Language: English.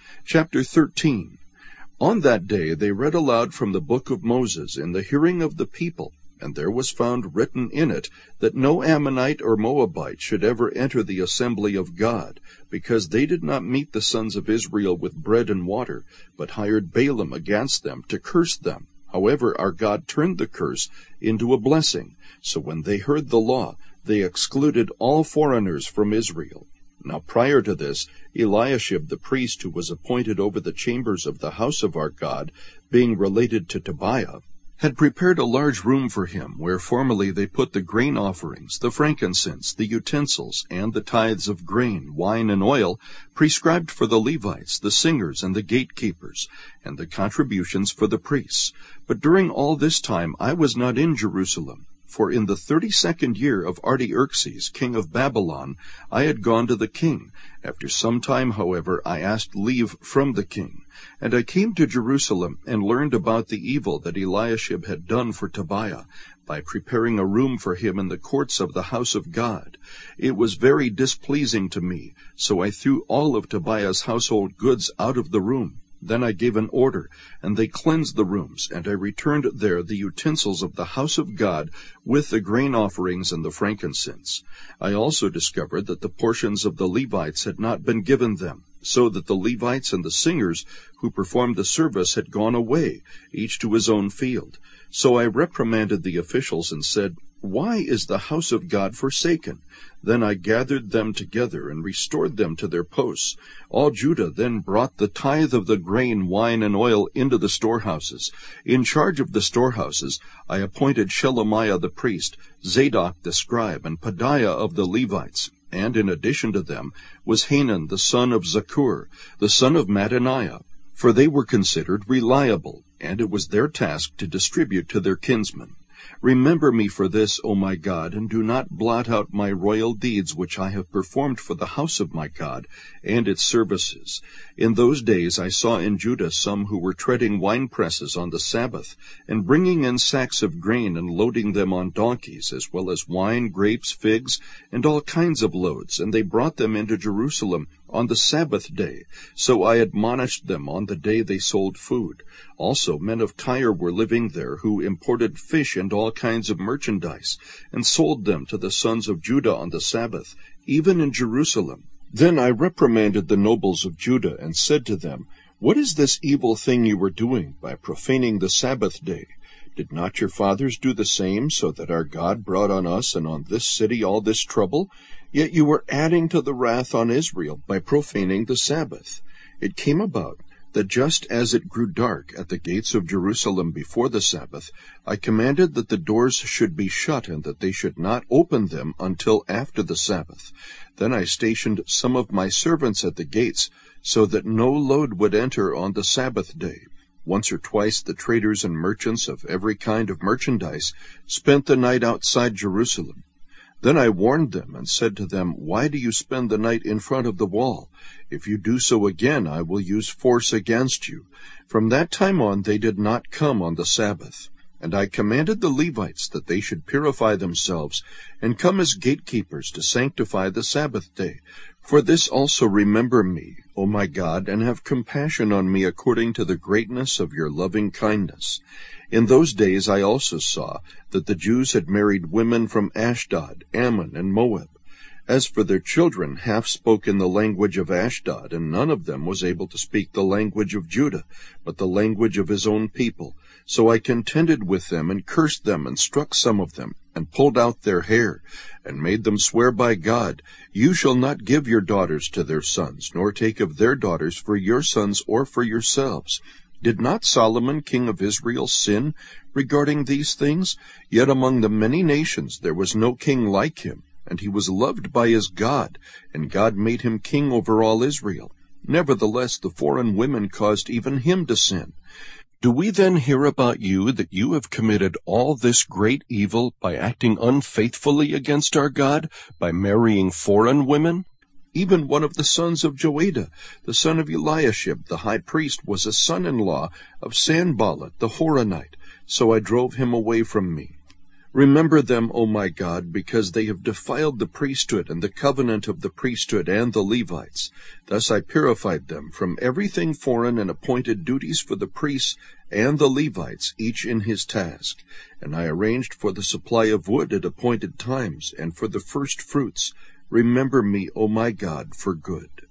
Chapter 13. On that day they read aloud from the book of Moses in the hearing of the people, and there was found written in it that no Ammonite or Moabite should ever enter the assembly of God, because they did not meet the sons of Israel with bread and water, but hired Balaam against them to curse them. However, our God turned the curse into a blessing. So when they heard the law, they excluded all foreigners from Israel. Now prior to this, Eliashib the priest, who was appointed over the chambers of the house of our God, being related to Tobiah, had prepared a large room for him, where formerly they put the grain offerings, the frankincense, the utensils, and the tithes of grain, wine, and oil, prescribed for the Levites, the singers, and the gatekeepers, and the contributions for the priests. But during all this time I was not in Jerusalem. For in the 32nd year of Artaxerxes, king of Babylon, I had gone to the king. After some time, however, I asked leave from the king. And I came to Jerusalem, and learned about the evil that Eliashib had done for Tobiah, by preparing a room for him in the courts of the house of God. It was very displeasing to me, so I threw all of Tobiah's household goods out of the room. Then I gave an order, and they cleansed the rooms, and I returned there the utensils of the house of God, with the grain offerings and the frankincense. I also discovered that the portions of the Levites had not been given them, so that the Levites and the singers who performed the service had gone away, each to his own field. So I reprimanded the officials and said, "Why is the house of God forsaken?" Then I gathered them together and restored them to their posts. All Judah then brought the tithe of the grain, wine, and oil into the storehouses. In charge of the storehouses I appointed Shelemiah the priest, Zadok the scribe, and Pedaiah of the Levites. And in addition to them was Hanan the son of Zaccur, the son of Mattaniah, for they were considered reliable, and it was their task to distribute to their kinsmen. Remember me for this, O my God, and do not blot out my royal deeds which I have performed for the house of my God and its services. In those days I saw in Judah some who were treading winepresses on the Sabbath, and bringing in sacks of grain and loading them on donkeys, as well as wine, grapes, figs, and all kinds of loads, and they brought them into Jerusalem on the Sabbath day. So I admonished them on the day they sold food. Also men of Tyre were living there, who imported fish and all kinds of merchandise, and sold them to the sons of Judah on the Sabbath, even in Jerusalem. Then I reprimanded the nobles of Judah, and said to them, "What is this evil thing you are doing by profaning the Sabbath day? Did not your fathers do the same, so that our God brought on us and on this city all this trouble? Yet you are adding to the wrath on Israel by profaning the Sabbath." It came about that just as it grew dark at the gates of Jerusalem before the Sabbath, I commanded that the doors should be shut, and that they should not open them until after the Sabbath. Then I stationed some of my servants at the gates, so that no load would enter on the Sabbath day. Once or twice the traders and merchants of every kind of merchandise spent the night outside Jerusalem. Then I warned them and said to them, "Why do you spend the night in front of the wall? If you do so again, I will use force against you." From that time on they did not come on the Sabbath. And I commanded the Levites that they should purify themselves, and come as gatekeepers to sanctify the Sabbath day. For this also remember me, O my God, and have compassion on me according to the greatness of your loving kindness. In those days I also saw that the Jews had married women from Ashdod, Ammon, and Moab. As for their children, half spoke in the language of Ashdod, and none of them was able to speak the language of Judah, but the language of his own people. So I contended with them, and cursed them, and struck some of them, and pulled out their hair, and made them swear by God, "You shall not give your daughters to their sons, nor take of their daughters for your sons or for yourselves." Did not Solomon king of Israel sin regarding these things? Yet among the many nations there was no king like him, and he was loved by his God, and God made him king over all Israel. Nevertheless the foreign women caused even him to sin. Do we then hear about you that you have committed all this great evil by acting unfaithfully against our God, by marrying foreign women? Even one of the sons of Joiada, the son of Eliashib, the high priest, was a son-in-law of Sanballat the Horonite, so I drove him away from me. Remember them, O my God, because they have defiled the priesthood and the covenant of the priesthood and the Levites. Thus I purified them from everything foreign and appointed duties for the priests and the Levites, each in his task. And I arranged for the supply of wood at appointed times and for the first fruits. Remember me, O my God, for good.